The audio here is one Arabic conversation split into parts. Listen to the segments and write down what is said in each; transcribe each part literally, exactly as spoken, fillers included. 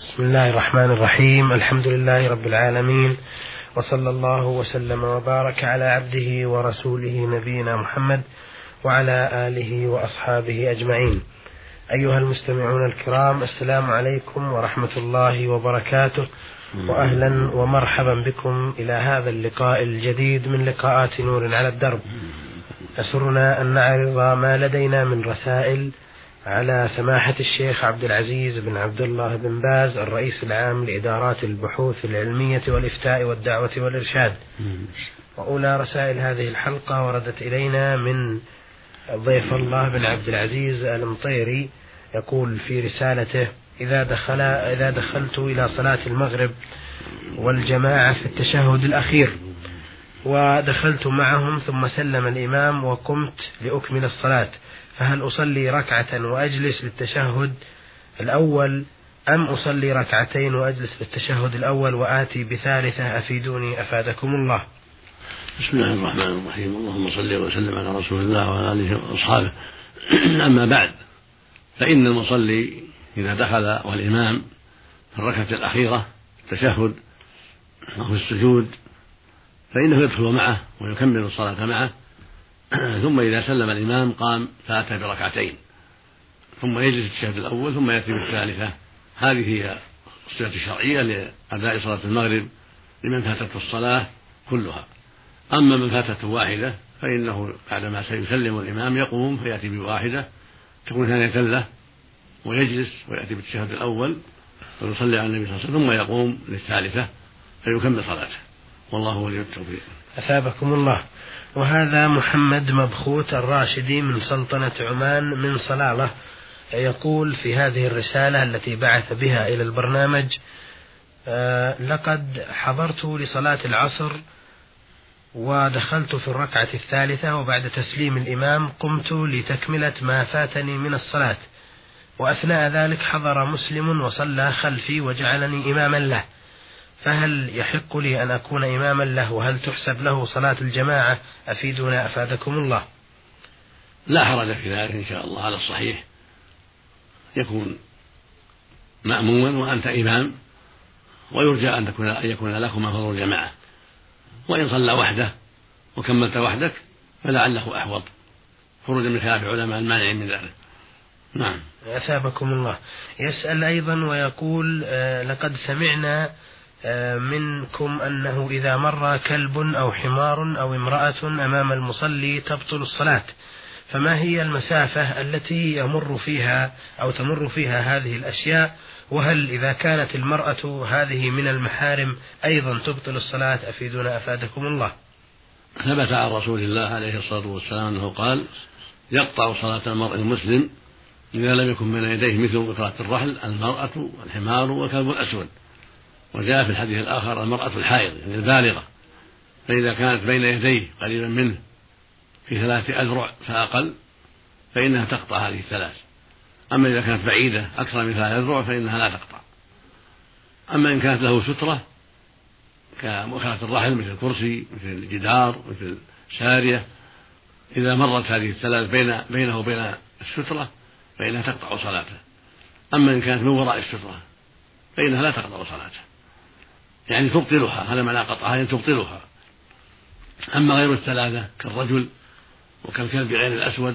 بسم الله الرحمن الرحيم. الحمد لله رب العالمين، وصلى الله وسلم وبارك على عبده ورسوله نبينا محمد وعلى آله وأصحابه أجمعين. أيها المستمعون الكرام، السلام عليكم ورحمة الله وبركاته، وأهلا ومرحبا بكم إلى هذا اللقاء الجديد من لقاءات نور على الدرب. يسرنا أن نعرض ما لدينا من رسائل على سماحة الشيخ عبد العزيز بن عبد الله بن باز، الرئيس العام لإدارات البحوث العلمية والإفتاء والدعوة والإرشاد. وأولى رسائل هذه الحلقة وردت إلينا من ضيف الله بن عبد العزيز المطيري، يقول في رسالته: إذا دخل إذا دخلت إلى صلاة المغرب والجماعة في التشهد الأخير ودخلت معهم ثم سلم الإمام وقمت لأكمل الصلاة، فهل أصلي ركعة وأجلس للتشهد الأول أم أصلي ركعتين وأجلس للتشهد الأول وآتي بثالثة؟ أفيدوني أفادكم الله. بسم الله الرحمن الرحيم. اللهم صل وسلم على رسول الله وعلى آله وأصحابه. أما بعد، فإن المصلي إذا دخل والإمام في الركعة الأخيرة التشهد أو في السجود فإنه يدخل معه ويكمل الصلاة معه، ثم إذا سلم الإمام قام فأتى بركعتين، ثم يجلس التشهد الأول ثم يأتي بالثالثة. هذه هي الصلاة الشرعية لأداء صلاة المغرب لمن فاتته الصلاة كلها. أما من فاتته واحدة فإنه بعدما سيسلم الإمام يقوم فيأتي بواحدة تكون ثانية له، ويجلس ويأتي بالتشهد الأول ويصلي على النبي صلى الله عليه وسلم ثم يقوم للثالثة فيكمل صلاته، والله ولي التوفيق. أثابكم الله. وهذا محمد مبخوت الراشدي من سلطنة عمان من صلالة، يقول في هذه الرسالة التي بعث بها إلى البرنامج: آه لقد حضرت لصلاة العصر ودخلت في الركعة الثالثة، وبعد تسليم الإمام قمت لتكملة ما فاتني من الصلاة، وأثناء ذلك حضر مسلم وصلى خلفي وجعلني إماما له، فهل يحق لي أن أكون إماما له؟ وهل تحسب له صلاة الجماعة؟ أفيدونا أفادكم الله. لا حرج في ذلك إن شاء الله، على الصحيح يكون مأموما وأنت إمام، ويرجى أن تكون أن يكون لكما فضل الجماعة. وإن صلى وحده وكملت وحدك فلعله أحوط، خروجا من خلاف علماء المانع من ذلك. نعم. أثابكم الله. يسأل أيضا ويقول: آه لقد سمعنا آه منكم أنه إذا مر كلب أو حمار أو امرأة أمام المصلي تبطل الصلاة، فما هي المسافة التي يمر فيها أو تمر فيها هذه الأشياء؟ وهل إذا كانت المرأة هذه من المحارم أيضا تبطل الصلاة؟ أفيدونا أفادكم الله. ثبت عن رسول الله عليه الصلاة والسلام أنه قال: يقطع صلاة المرء المسلم إذا لم يكن بين يديه مثل مقراة الرحل المرأة والحمار والكلب الأسود. وجاء في الحديث الآخر المرأة الحائض يعني البالغة، فإذا كانت بين يديه قريبا منه في ثلاثة أذرع فأقل فإنها تقطع هذه الثلاث. أما إذا كانت بعيدة أكثر من ثلاثة أذرع فإنها لا تقطع. أما إن كانت له سترة كمقراة الرحل مثل الكرسي مثل الجدار مثل سارية، إذا مرت هذه الثلاث بين بينه وبين السترة فإنها تقطع صلاته. أما إن كانت من وراء السترة فإنها لا تقطع صلاته، يعني تبطلها. هذا معنى قطعها، يعني تبطلها. أما غير الثلاثة كالرجل وكالكلب غير الأسود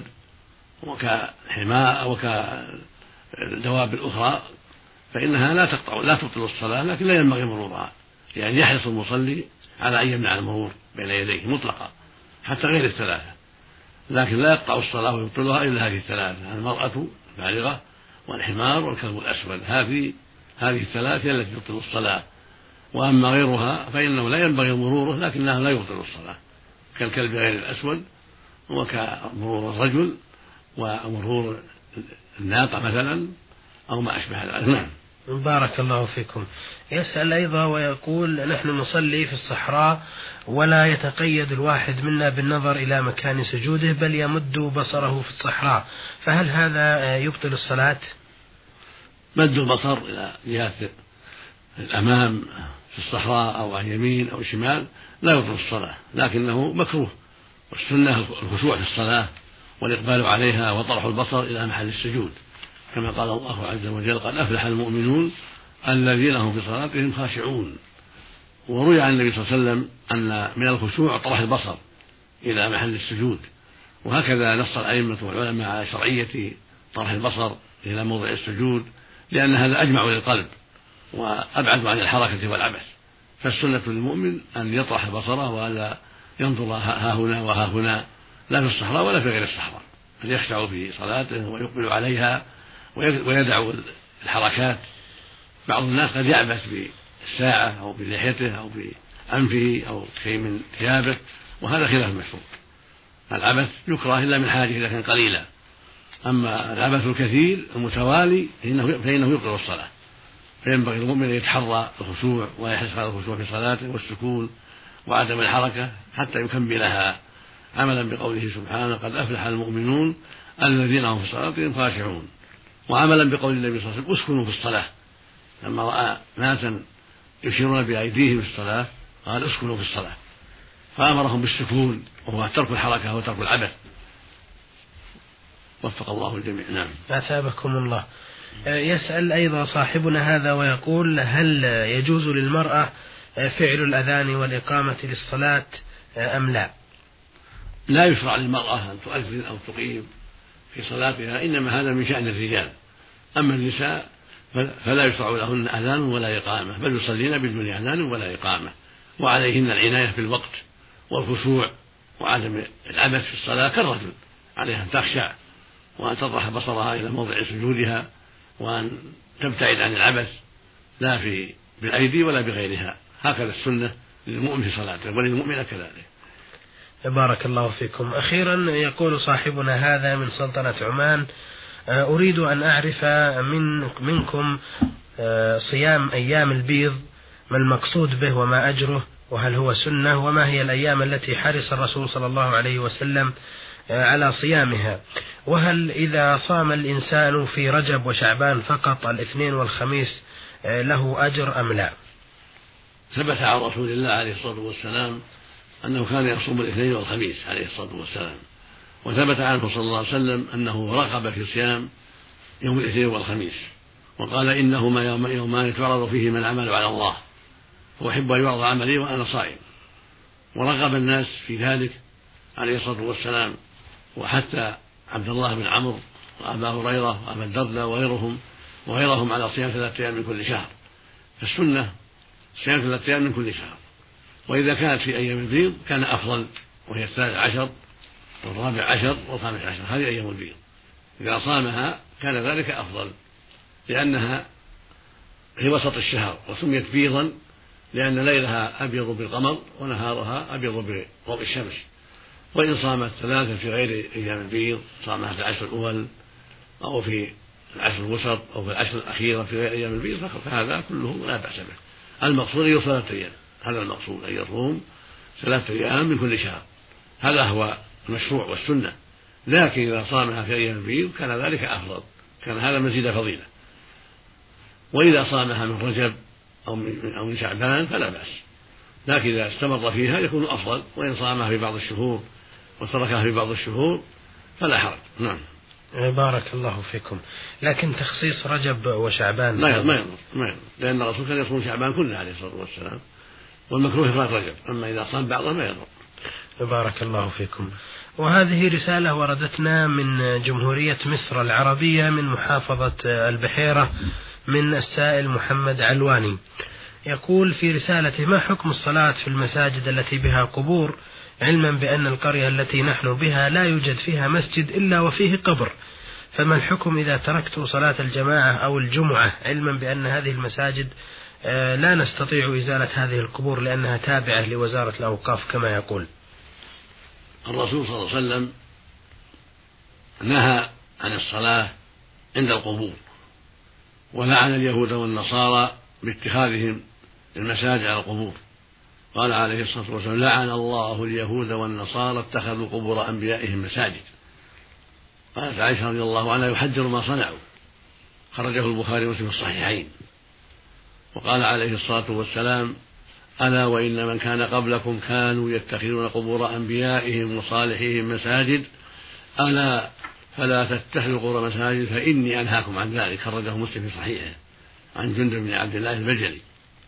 وكحماء وكالدواب الأخرى فإنها لا تقطع لا تبطل الصلاة، لكن لا ينبغي مرورها. يعني يحرص المصلي على أن يمنع المرور بين يديه مطلقا حتى غير الثلاثة، لكن لا يقطع الصلاة ويبطلها إلا هذه الثلاثة: المرأة البالغة والحمار والكلب الأسود. هذه هذه الثلاثة التي تبطل الصلاة. وأما غيرها فإنه لا ينبغي مروره لكنها لا يبطل الصلاة، كالكلب غير الأسود وكمرور الرجل ومرور الناقة مثلا أو ما أشبه ذلك. نعم. بارك الله فيكم. يسأل أيضا ويقول: نحن نصلي في الصحراء ولا يتقيد الواحد منا بالنظر إلى مكان سجوده بل يمد بصره في الصحراء، فهل هذا يبطل الصلاة؟ مد البصر إلى جهة الأمام في الصحراء أو عن يمين أو شمال لا يبطل الصلاة، لكنه مكروه. والسنة الخشوع في الصلاة والإقبال عليها وطرح البصر إلى محل السجود، كما قال الله عز وجل: قد أفلح المؤمنون الذين هم في صلاتهم خاشعون. وروي عن النبي صلى الله عليه وسلم أن من الخشوع طرح البصر إلى محل السجود، وهكذا نص الأئمة والعلماء على شرعية طرح البصر إلى موضع السجود، لأن هذا أجمع للقلب وأبعد عن الحركة والعبث. فالسنة للمؤمن أن يطرح بصره وألا ينظر ها هنا وها هنا، لا في الصحراء ولا في غير الصحراء، أن يخشع في صلاته ويقبل عليها ويدع الحركات. بعض الناس قد يعبث بالساعة أو بلحيته أو بأنفه أو شيء من ثيابه، وهذا خلاف المشروع. العبث يكره إلا من حاجة إذا كان قليلا، أما العبث الكثير المتوالي فإنه يبطل الصلاة. فينبغي المؤمن أن يتحرى الخشوع ويحرص على الخشوع في صلاته والسكون وعدم الحركة حتى يكملها، عملا بقوله سبحانه قد أفلح المؤمنون الذين هم في صلاتهم خاشعون، وعملا بقول النبي صلى الله عليه وسلم اسكنوا في الصلاة. لما رأى ناسا يشيرون بأيديهم في الصلاة قال اسكنوا في الصلاة، فأمرهم بالسكون وهو ترك الحركة وترك العبث. وفق الله الجميع. نعم. أثابكم الله. يسأل أيضا صاحبنا هذا ويقول: هل يجوز للمرأة فعل الأذان والإقامة للصلاة أم لا؟ لا يشرع للمرأة أن تؤذن أو تقيم في صلاتها، إنما هذا من شأن الرجال. أما النساء فلا يشرع لهن أذان ولا إقامة، بل يصلين بدون أذان ولا إقامة، وعليهن العناية بالوقت والخشوع وعدم العبث في الصلاة كالرجل، عليها أن تخشع وأن تطرح بصرها إلى موضع سجودها وأن تبتعد عن العبث لا في بالأيدي ولا بغيرها. هكذا السنة للمؤمن في صلاته وللمؤمن كذلك. بارك الله فيكم. أخيرا يقول صاحبنا هذا من سلطنة عمان: أريد أن أعرف من منكم صيام أيام البيض، ما المقصود به وما أجره، وهل هو سنة، وما هي الأيام التي حرص الرسول صلى الله عليه وسلم على صيامها، وهل إذا صام الإنسان في رجب وشعبان فقط الاثنين والخميس له أجر أم لا؟ ثبت عن رسول الله عليه الصلاة والسلام أنه كان يصوم الاثنين والخميس عليه الصلاة والسلام، وثبت عنه صلى الله عليه وسلم أنه رغب في صيام يوم الاثنين والخميس، وقال إنهما يومان تعرض فيهما العمل على الله، وأحب أن يعرض عملي وأنا صائم. ورغب الناس في ذلك عليه الصلاة والسلام، وحتى عبد الله بن عمرو وأبا هريرة وأبا الدرداء وغيرهم وغيرهم على صيام ثلاثة أيام من كل شهر. فالسنة صيام ثلاثة أيام من كل شهر، وإذا كانت في أيام البيض كان أفضل، وهي الثالث عشر والرابع عشر والخامس عشر، هذه أيام البيض. إذا صامها كان ذلك أفضل، لأنها في وسط الشهر، وسميت بيضا لأن ليلها أبيض بالقمر ونهارها أبيض بضوء الشمس. وإن صامت ثلاثة في غير أيام البيض، صامها في العشر الأول أو في العشر الوسط أو في العشر الأخيرة في غير أيام البيض، فهذا كله لا بأس به. المقصود أن يصوم ثلاثة أيام، هذا المقصود، أن يصوم ثلاثة أيام من كل شهر، هذا هو المشروع والسنة. لكن إذا صامها في أيام البيض كان ذلك أفضل، كان هذا مزيد فضيلة. وإذا صامها من رجب أو من, أو من شعبان فلا بأس، لكن إذا استمر فيها يكون أفضل. وإن صامها في بعض الشهور وتركها في بعض الشهور فلا حرج. نعم. بارك الله فيكم. لكن تخصيص رجب وشعبان ما يضر، ما يضر، ما يضر، لأن الرسول كان يصوم شعبان كله عليه الصلاة والسلام، والمكروه إفراد رجب، أما إذا صام بعضه ما يضر. بارك الله فيكم. وهذه رسالة وردتنا من جمهورية مصر العربية من محافظة البحيرة من السائل محمد علواني، يقول في رسالته: ما حكم الصلاة في المساجد التي بها قبور، علما بأن القرية التي نحن بها لا يوجد فيها مسجد إلا وفيه قبر، فما الحكم إذا تركت صلاة الجماعة أو الجمعة، علما بأن هذه المساجد لا نستطيع إزالة هذه القبور لأنها تابعة لوزارة الأوقاف كما يقول؟ الرسول صلى الله عليه وسلم نهى عن الصلاة عند القبور، ولعن اليهود والنصارى باتخاذهم المساجد على القبور. قال عليه الصلاة والسلام: لعن الله اليهود والنصارى اتخذوا قبور أنبيائهم مساجد. قالت عائشة رضي الله عنها: يحذر ما صنعوا، خرجه البخاري ومسلم في الصحيحين. وقال عليه الصلاة والسلام: ألا وإن من كان قبلكم كانوا يتخذون قبور أنبيائهم وصالحيهم مساجد، ألا فلا تتخذوا قبور مساجد فإني أنهاكم عن ذلك. خرجه مسلم في صحيحه. عن جندب بن عبد الله البجلي.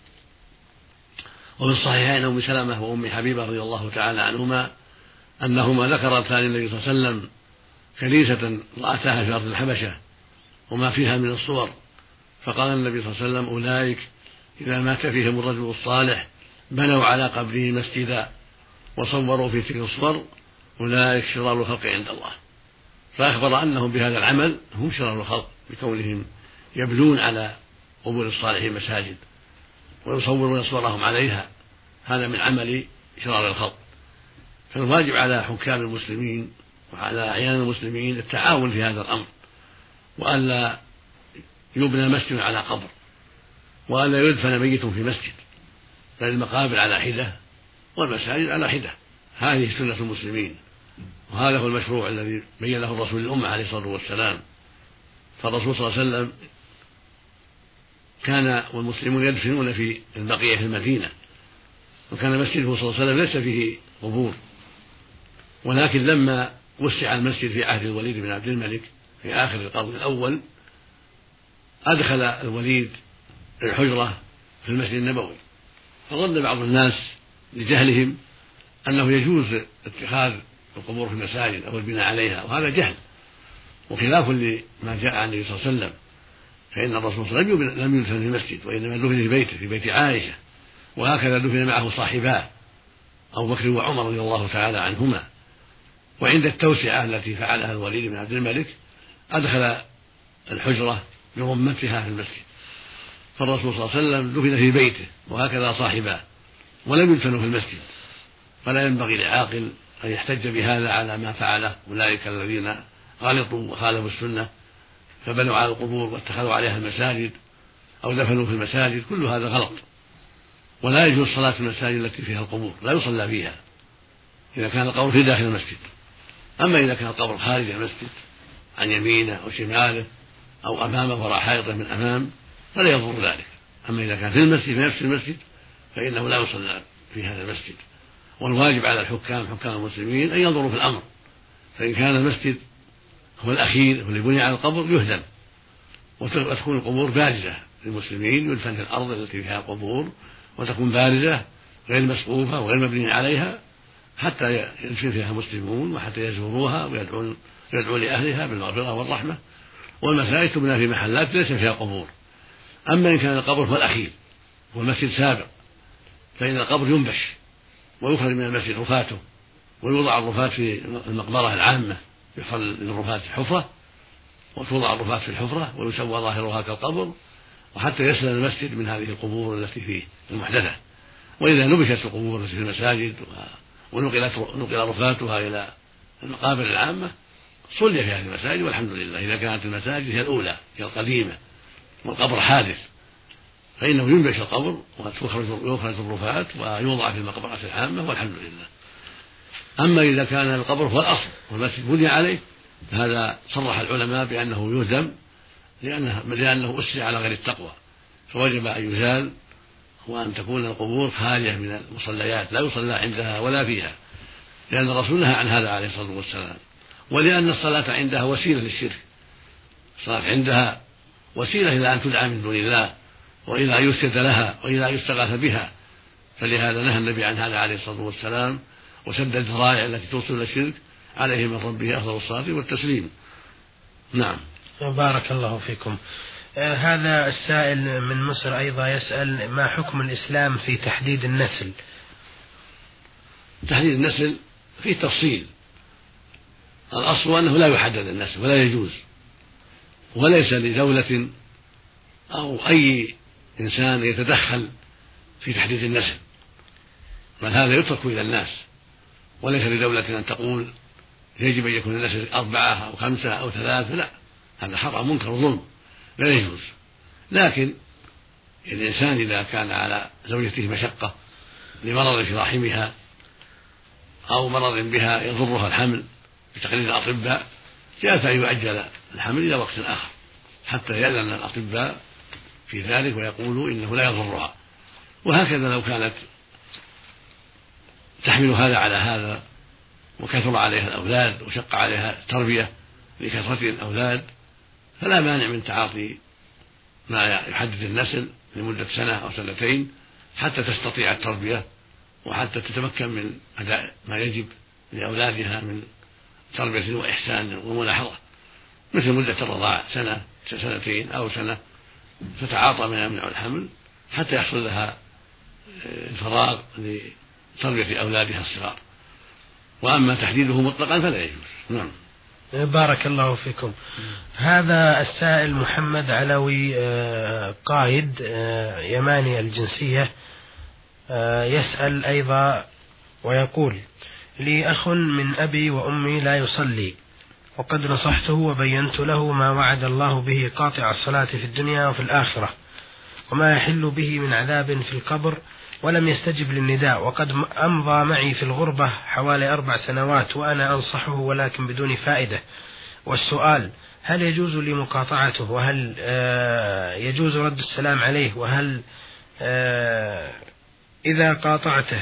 وفي الصحيحين أم سلمة وأم حبيبة رضي الله تعالى عنهما أنهما ذكرتا للنبي صلى الله عليه وسلم كنيسة رأتاها في أرض الحبشة وما فيها من الصور، فقال النبي صلى الله عليه وسلم: أولئك إذا مات فيهم الرجل الصالح بنوا على قبره مسجدا وصوروا في تلك الصور، أولئك شرار الخلق عند الله. فأخبر أنهم بهذا العمل هم شرار الخلق بكونهم يبنون على قبور الصالحين مساجد ويصورون صورهم عليها، هذا من عمل شرار الخلق. فالواجب على حكام المسلمين وعلى أعيان المسلمين التعاون في هذا الأمر، وألا يبنى مسجد على قبر، وألا يدفن ميت في مسجد، بل المقابر على حدة والمساجد على حدة. هذه سنة المسلمين، وهذا هو المشروع الذي بينه الرسول للأمة عليه الصلاة والسلام. فالرسول صلى الله عليه وسلم كان والمسلمون يدفنون في البقية في المدينة، وكان مسجده صلى الله عليه وسلم ليس فيه قبور، ولكن لما وسع المسجد في عهد الوليد بن عبد الملك في آخر القرن الأول أدخل الوليد الحجرة في المسجد النبوي، فظن بعض الناس لجهلهم أنه يجوز اتخاذ القبور في المساجد أو البناء عليها، وهذا جهل وخلاف لما جاء عن النبي صلى الله عليه وسلم. فإن الرسول صلى الله عليه وسلم لم يدفن في المسجد، وإنما دفن في بيته في بيت عائشة، وهكذا دفن معه صاحباه أبو بكر وعمر رضي الله تعالى عنهما. وعند التوسعة التي فعلها الوليد بن عبد الملك أدخل الحجرة برمتها في المسجد، فالرسول صلى الله عليه وسلم دفن في بيته وهكذا صاحباه ولم يدفنوا في المسجد. فلا ينبغي لعاقل أن يحتج بهذا على ما فعله أولئك الذين غلطوا وخالفوا السنة فبنوا على القبور واتخذوا عليها المساجد أو دفنوا في المساجد. كل هذا غلط، ولا يجوز صلاة في المساجد التي فيها القبور، لا يصلى فيها إذا كان القبر في داخل المسجد. أما إذا كان القبر خارج المسجد عن يمينه أو شماله أو أمامه وراء حائطه من أمام فلا يضر ذلك. أما إذا كان في المسجد في نفس المسجد فإنه لا يصلى في هذا المسجد. والواجب على الحكام حكام المسلمين أن ينظروا في الأمر، فإن كان المسجد هو الأخير واللي بني على القبر يهدم وتكون القبور بارزة للمسلمين، يدفن في الأرض التي فيها قبور وتكون بارزة غير مسقوفة وغير مبني عليها حتى يدفن فيها المسلمون وحتى يزوروها ويدعوا يدعو لأهلها بالمغفرة والرحمة. والمساجد تبنى في محلات ليس فيها قبور. أما إن كان القبر هو الأخير والمسجد سابق فإن القبر ينبش ويخرج من المسجد رفاته ويوضع الرفات في المقبرة العامة، يحفر للرفات حفرة وتوضع الرفات في الحفرة ويسوى ظاهرها كالقبر، وحتى يسلم المسجد من هذه القبور التي فيه المحدثة. وإذا نبشت القبور التي في المساجد ونقلت نقل رفاتها إلى المقابر العامة صلي في هذه المساجد والحمد لله. إذا كانت المساجد هي الأولى هي القديمة والقبر حادث فإنه ينبش القبر ويخرج الرفات ويوضع في المقبرة العامة والحمد لله. أما إذا كان القبر هو الأصل والمسجد بني عليه فهذا صرح العلماء بأنه يهدم لأنه, لأنه أسس على غير التقوى، فوجب أن يزال وأن تكون القبور خالية من المصليات لا يصلى عندها ولا فيها، لأن الرسول نهى عن هذا عليه الصلاة والسلام، ولأن الصلاة عندها وسيلة للشرك. الصلاة عندها وسيلة إلى أن تدعى من دون الله وإلى أن يسجد لها وإلى أن يستغاث بها، فلهذا نهى النبي عن هذا عليه الصلاة والسلام وسد الذرائع التي توصل إلى الشرك عليه من ربه أفضل الصلاة والتسليم. نعم. بارك الله فيكم. آه هذا السائل من مصر أيضا يسأل: ما حكم الإسلام في تحديد النسل؟ تحديد النسل فيه تفصيل. الأصل أنه لا يحدد النسل ولا يجوز، وليس لدولة أو أي إنسان يتدخل في تحديد النسل، بل هذا يترك إلى الناس، وليس لدولة أن تقول يجب أن يكون النسل أربعة أو خمسة أو ثلاثة، لا، هذا حرام منكر وظلم لا يجوز. لكن الإنسان إذا كان على زوجته مشقة لمرض في رحمها أو مرض بها يضرها الحمل بتقرير الأطباء جاءت أن يؤجل الحمل إلى وقت آخر حتى يأذن الأطباء في ذلك ويقولوا إنه لا يضرها. وهكذا لو كانت تحمل هذا على هذا وكثر عليها الأولاد وشق عليها التربية لكثرة الأولاد فلا مانع من تعاطي ما يحدد النسل لمدة سنة أو سنتين حتى تستطيع التربية وحتى تتمكن من أداء ما يجب لأولادها من تربية وإحسان وملاحظة، مثل مدة الرضاعة سنة سنتين أو سنة، فتعاطى ما يمنع الحمل حتى يحصل لها الفراغ لتربية أولادها الصغار. وأما تحديده مطلقا فلا يجوز. نعم. بارك الله فيكم. هذا السائل محمد علوي قائد يماني الجنسية يسأل أيضا ويقول: لي أخ من أبي وأمي لا يصلي، وقد نصحته وبينت له ما وعد الله به قاطع الصلاة في الدنيا وفي الآخرة وما يحل به من عذاب في القبر، ولم يستجب للنداء، وقد أمضى معي في الغربة حوالي أربع سنوات وأنا أنصحه ولكن بدون فائدة. والسؤال: هل يجوز لي مقاطعته؟ وهل يجوز رد السلام عليه؟ وهل إذا قاطعته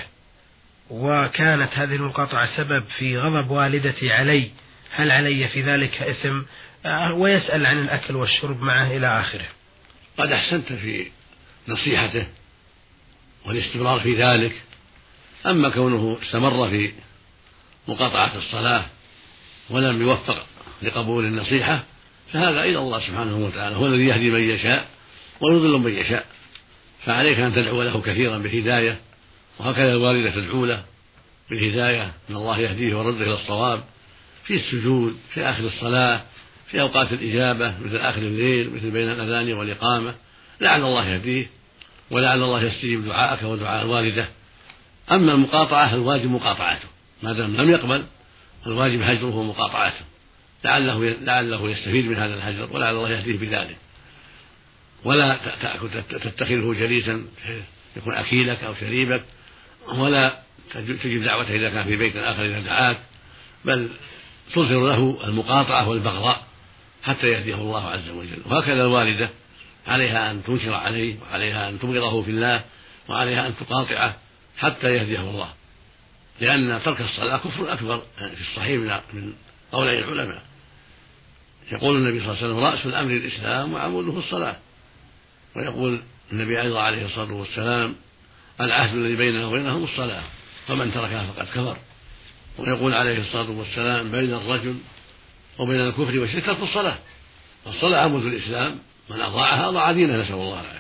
وكانت هذه المقاطعة سبب في غضب والدتي علي هل علي في ذلك إثم؟ ويسأل عن الأكل والشرب معه إلى آخره. قد أحسنت في نصيحته والاستمرار في ذلك. أما كونه استمر في مقاطعة الصلاة ولم يوفق لقبول النصيحة فهذا إلى الله سبحانه وتعالى، هو الذي يهدي من يشاء ويضل من يشاء، فعليك أن تدعو له كثيرا بالهداية، وهكذا الوالدة تدعو له بالهداية أن الله يهديه ويرده إلى الصواب في السجود، في آخر الصلاة، في أوقات الإجابة مثل آخر الليل، مثل بين الأذان والإقامة، لعل الله يهديه ولعل الله يستجيب دعاءك ودعاء الوالدة. أما المقاطعة الواجب مقاطعته، ما دام لم يقبل الواجب هجره ومقاطعته، لعله لعله يستفيد من هذا الهجر ولعل الله يهديه بذلك. ولا تتخذه جليسا يكون أكيلك أو شريبك، ولا تجيب دعوته إذا كان في بيت آخر إذا دعاك، بل تظهر له المقاطعة والبغضاء حتى يهديه الله عز وجل. وهكذا الوالدة عليها أن تنكر عليه، وعليها أن تبغضه في الله، وعليها أن تقاطعه حتى يهديه الله، لأن ترك الصلاة كفر أكبر في الصحيح من قولي العلماء. يقول النبي صلى الله عليه وسلم: رأس الأمر الإسلام وعموده الصلاة. ويقول النبي أيضا عليه الصلاة والسلام: العهد الذي بيننا وبينهم الصلاة فمن تركها فقد كفر. ويقول عليه الصلاة والسلام: بين الرجل وبين الكفر والشرك ترك الصلاة، والصلاة عمود الإسلام، من أضاعها أضاع دينه، نسأل الله العافية.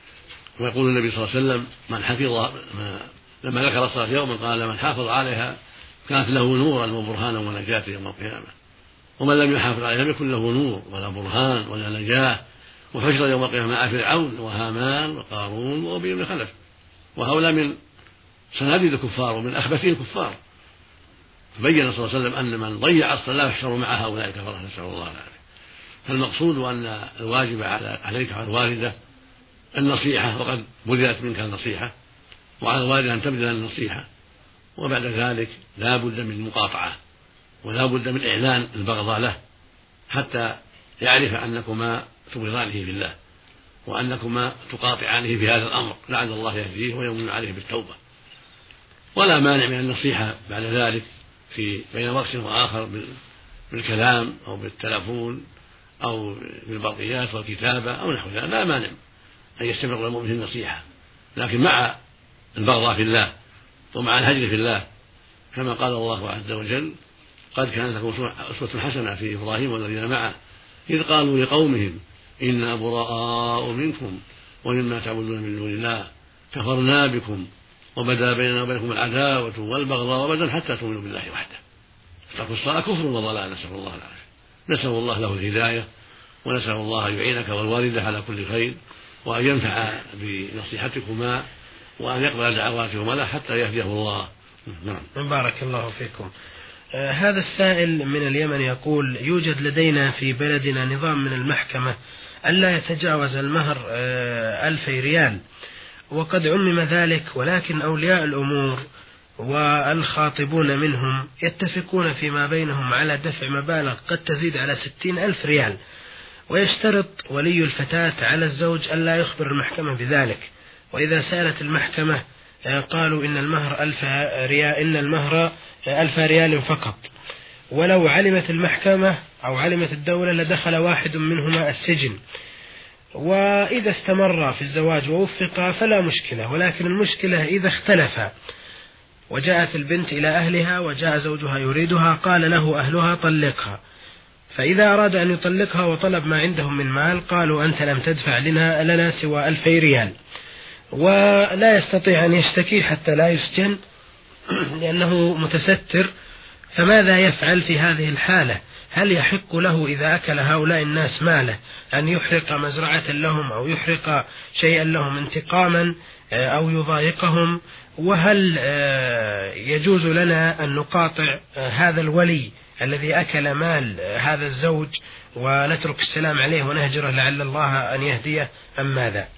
ويقول النبي صلى الله عليه وسلم: من حفظ لما ذكر الصلاة يوما قال: من حافظ عليها كانت له نورا وبرهانا ونجاة يوم القيامة، ومن لم يحافظ عليها لم يكن له نور ولا برهان ولا نجاة، وحشر يوم القيامة مع فرعون وهامان وقارون وأبي بن خلف، وهؤلاء من صناديد الكفار ومن أخبثين الكفار. فبين صلى الله عليه وسلم أن من ضيع الصلاة يحشر مع هؤلاء الكفرة، نسأل الله العافية. فالمقصود أن الواجب عليك على الوالدة النصيحة، وقد بذلت منك النصيحة، وعلى الوالدة أن تبذل النصيحة، وبعد ذلك لا بد من مقاطعة ولا بد من إعلان البغضاء له حتى يعرف أنكما تبغضانه في الله وأنكما تقاطعانه في هذا الأمر، لعل الله يهديه ويمن عليه بالتوبة. ولا مانع من النصيحة بعد ذلك في بين وقت وآخر بالكلام أو بالتلفون أو بالبرقيات والكتابة أو نحو ذلك، لا مانع أن يستمر المؤمن النصيحة، لكن مع البغضاء في الله ومع الهجر في الله، كما قال الله عز وجل: قد كانت لكم أسوة حسنة في إبراهيم والذين معه إذ قالوا لقومهم إنا براء منكم ومما تعبدون من دون الله كفرنا بكم وبدا بيننا وبينكم العداوة والبغضاء وبدا حتى تؤمنوا بالله وحده. ترك الصلاة كفر وضلال، نسأل الله العافية. نسأل الله له الهداية، ونسأل الله أن يعينك والوالدة على كل خير، وأن ينفع بنصيحتكما، وأن يقبل دعواتهما له حتى يهديه الله. نعم. بارك الله فيكم. آه هذا السائل من اليمن يقول: يوجد لدينا في بلدنا نظام من المحكمة ألا يتجاوز المهر آه ألف ريال، وقد عمم ذلك، ولكن أولياء الأمور والخاطبون منهم يتفقون فيما بينهم على دفع مبالغ قد تزيد على ستين ألف ريال، ويشترط ولي الفتاة على الزوج ألا يخبر المحكمة بذلك، وإذا سألت المحكمة قالوا إن المهر ألف ريال إن المهر ألف ريال فقط، ولو علمت المحكمة أو علمت الدولة لدخل واحد منهما السجن. وإذا استمر في الزواج ووفق فلا مشكلة، ولكن المشكلة إذا اختلف وجاءت البنت إلى أهلها وجاء زوجها يريدها قال له أهلها طلقها، فإذا أراد أن يطلقها وطلب ما عندهم من مال قالوا أنت لم تدفع لنا, لنا سوى ألفي ريال، ولا يستطيع أن يشتكي حتى لا يسجن لأنه متستر، فماذا يفعل في هذه الحالة؟ هل يحق له إذا أكل هؤلاء الناس ماله أن يحرق مزرعة لهم أو يحرق شيئا لهم انتقاما أو يضايقهم؟ وهل يجوز لنا أن نقاطع هذا الولي الذي أكل مال هذا الزوج ونترك السلام عليه ونهجره لعل الله أن يهديه أم ماذا؟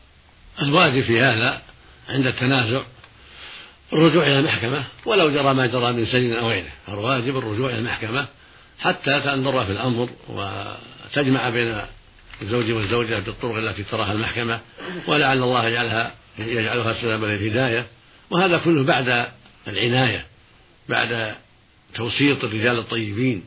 الواجب في هذا عند التنازع الرجوع إلى المحكمة ولو جرى ما جرى من سجن أو غيره، الواجب الرجوع إلى المحكمة حتى تنظر في الأمر وتجمع بين الزوج والزوجة بالطرق التي تراها المحكمة، ولعل الله يجعلها يجعلها سببا للهداية. وهذا كله بعد العناية، بعد توسيط الرجال الطيبين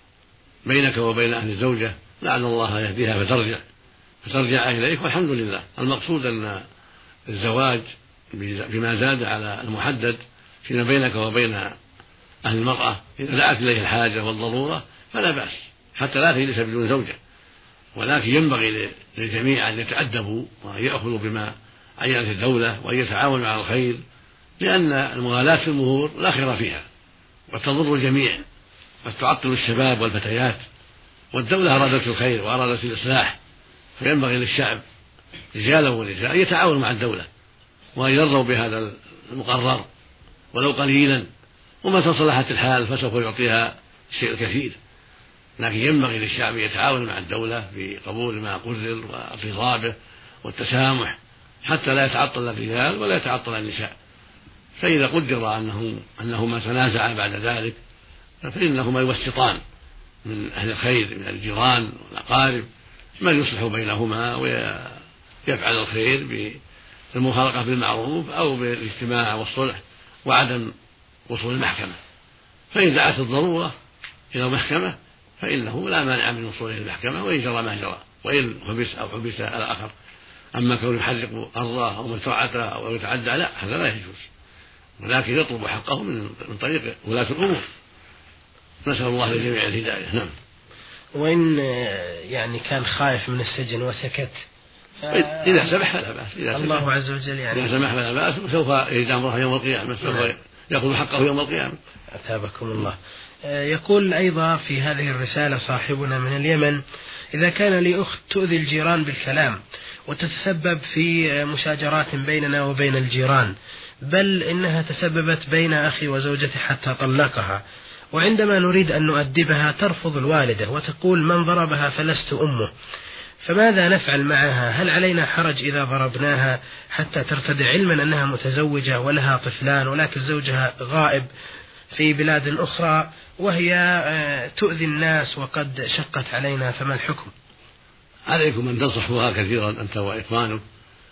بينك وبين أهل الزوجة، لعل الله يهديها فترجع فترجع إليك، والحمد لله. المقصود أن الزواج بما زاد على المحدد فيما بينك وبين أهل المرأة إذا دعت إليه الحاجة والضرورة فلا بأس، حتى لا تجلس بدون زوجة، ولكن ينبغي للجميع أن يتأدبوا وأن يأخذوا بما عينت الدولة وأن يتعاونوا على الخير، لأن المغالاة في المهور لا خير فيها وتضر الجميع، قد تعطل الشباب والفتيات، والدولة أرادت الخير وأرادت الإصلاح، فينبغي للشعب رجالا ونساء أن يتعاونوا مع الدولة وأن يرضوا بهذا المقرر ولو قليلا، ومتى صلحت الحال فسوف يعطيها الشيء الكثير، لكن ينبغي للشعب يتعاون مع الدولة في قبول ما قرر وارتضابه والتسامح حتى لا يتعطل الرجال ولا يتعطل النساء. فإذا قدر أنه أنهما تنازعا بعد ذلك فإنهما يوسطان من أهل الخير من الجيران والأقارب من يصلح بينهما ويفعل الخير بالمفارقة بالمعروف أو بالاجتماع والصلح وعدم وصول المحكمة. فإن دعت الضرورة إلى المحكمة فإنه لا مانع من وصوله إلى المحكمة وإن جرى ما جرى، وإن حبس أو حبس الآخر. أما كون يحرق أرضه أو مزرعته أو يتعدى لا، هذا لا يجوز، ولكن يطلب حقه من طريق ولاة الأمور. نسأل الله للجميع الهداية. نعم. وإن يعني كان خائف من السجن وسكت ف... إذا سمح فلا بأس، إذا الله سمح. عز وجل يعني إذا سمح فلا بأس، وسوف يجد أمره يوم القيامة، سوف يأخذ حقه يوم القيامة. أثابكم الله. يقول أيضا في هذه الرسالة صاحبنا من اليمن: إذا كان لي أخت تؤذي الجيران بالكلام وتتسبب في مشاجرات بيننا وبين الجيران، بل إنها تسببت بين أخي وزوجتي حتى طلقها، وعندما نريد أن نؤدبها ترفض الوالدة وتقول من ضربها فلست أمه، فماذا نفعل معها؟ هل علينا حرج إذا ضربناها حتى ترتدع، علما أنها متزوجة ولها طفلان ولكن زوجها غائب في بلاد أخرى وهي تؤذي الناس وقد شقت علينا، فما الحكم؟ عليكم أن تنصحوها كثيرا أنت وإخوانك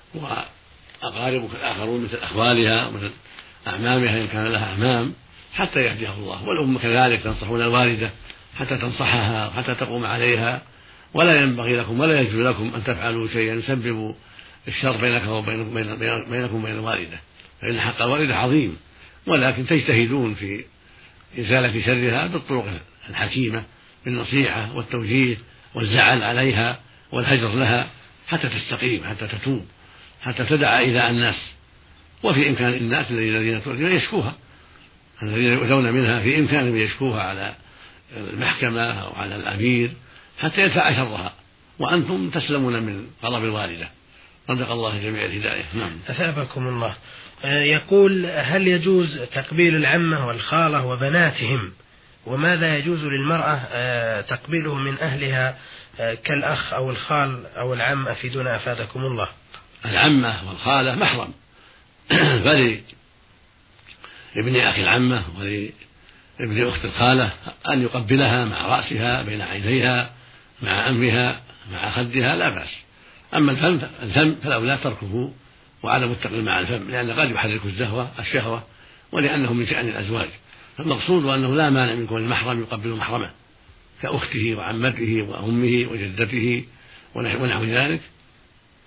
وأقاربك الآخرون مثل أخوالها ومثل أعمامها إن كان لها أعمام حتى يهديها الله، والأم كذلك تنصحون الوالدة حتى تنصحها وحتى تقوم عليها، ولا ينبغي لكم ولا يجوز لكم أن تفعلوا شيئا يسبب الشر بينك وبين بينكم وبين الوالدة، فإن حق الوالدة عظيم، ولكن تجتهدون في إزالة شرها بالطرق الحكيمة بالنصيحة والتوجيه والزعل عليها والهجر لها حتى تستقيم، حتى تتوب، حتى تدع إيذاء الناس. وفي إمكان الناس الذين تؤذون يشكوها، الذين يؤذون منها في إمكانهم يشكوها على المحكمة أو على الأمير حتى يدفع شرها، وأنتم تسلمون من غضب الوالدة. رزق الله جميع الهداية. نعم. أثابكم الله. يقول: هل يجوز تقبيل العمة والخالة وبناتهم؟ وماذا يجوز للمرأة تقبيله من أهلها كالأخ أو الخال أو العم؟ أفيدونا أفادكم الله. العمة والخالة محرم فلابن أخي العمة ولابن أخت الخالة أن يقبلها مع رأسها بين عينيها مع أنفها مع خدها لا بأس. أما الفم الفم فالأولى تركه وعدم التقبيل مع الفم، لأن قد يحرك الزهوة الشهوة ولأنه من شأن الأزواج، فالمقصود أنه لا مانع من كون المحرم يقبل محرمه كأخته وعمته وأمه وجدته ونحو ذلك،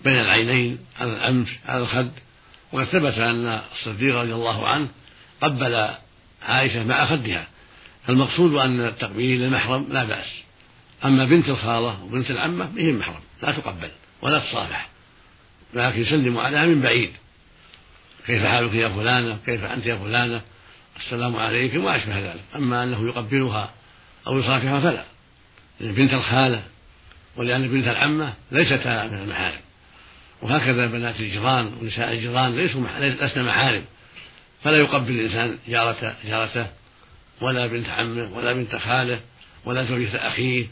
بين العينين على الأنف على الخد. وقد ثبت أن الصديق رضي الله عنه قبل عائشة مع خدها، فالمقصود أن التقبيل المحرم لا بأس. أما بنت الخالة وبنت العمة بهم محرم لا تقبل ولا تصافح، لكن يسلم عليها من بعيد: كيف حالك يا فلانة، كيف أنت يا فلانة، السلام عليكم وما أشبه ذلك. أما أنه يقبلها أو يصافحها فلا، لأن بنت الخالة ولأن بنت العمة ليستا من المحارم، وهكذا بنات الجيران ونساء الجيران ليسوا لسنا محارم، فلا يقبل الإنسان جارته جارته ولا بنت عمه ولا بنت خاله ولا زوجة أخيه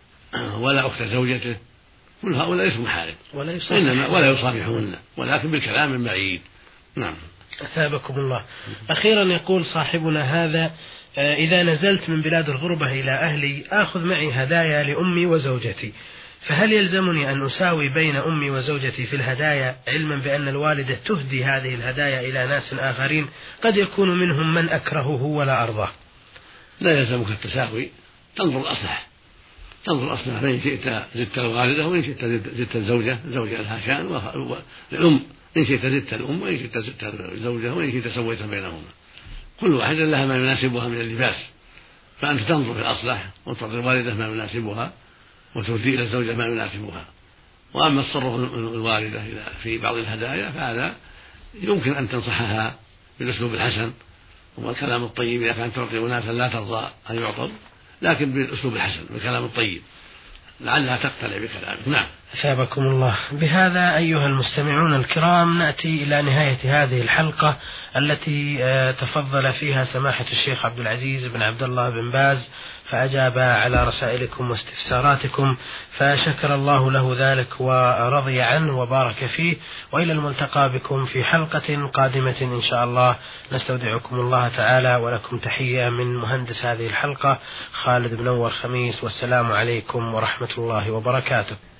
ولا أخت زوجته، كل هؤلاء ليسوا محارم إنما ولا يصافحون ولكن بالكلام من بعيد. نعم. أثابكم الله. أخيرا يقول صاحبنا هذا: إذا نزلت من بلاد الغربة إلى أهلي آخذ معي هدايا لأمي وزوجتي، فهل يلزمني أن أساوي بين أمي وزوجتي في الهدايا، علما بأن الوالدة تهدي هذه الهدايا إلى ناس آخرين قد يكون منهم من أكرهه ولا أرضاه؟ لا يلزمك التساوي، تنظر الأصلح، تنظر الأصلح، فإن شئت زدت الوالدة وإن شئت زدت الزوجة، الزوجة لها شأن والأم إن شئت زدت الأم وإن شئت زدت الزوجة وإن شئت سويت بينهما، كل واحدة لها ما يناسبها من اللباس، فأنت تنظر في الأصلح وتعطي الوالدة ما يناسبها وتهدي إلى الزوجة ما يناسبها. وأما التصرف الوالدة في بعض الهدايا فهذا يمكن أن تنصحها بالأسلوب الحسن والكلام الطيب إذا كانت تعطي أناسا لا ترضى أن يعطوا، لكن بالأسلوب الحسن بالكلام الطيب لعلها تقتنع بكلامه. نعم. أثابكم الله. بهذا أيها المستمعون الكرام نأتي إلى نهاية هذه الحلقة التي تفضل فيها سماحة الشيخ عبد العزيز بن عبد الله بن باز فأجاب على رسائلكم واستفساراتكم، فشكر الله له ذلك ورضي عنه وبارك فيه. وإلى الملتقى بكم في حلقة قادمة إن شاء الله، نستودعكم الله تعالى، ولكم تحية من مهندس هذه الحلقة خالد بن نور خميس، والسلام عليكم ورحمة الله وبركاته.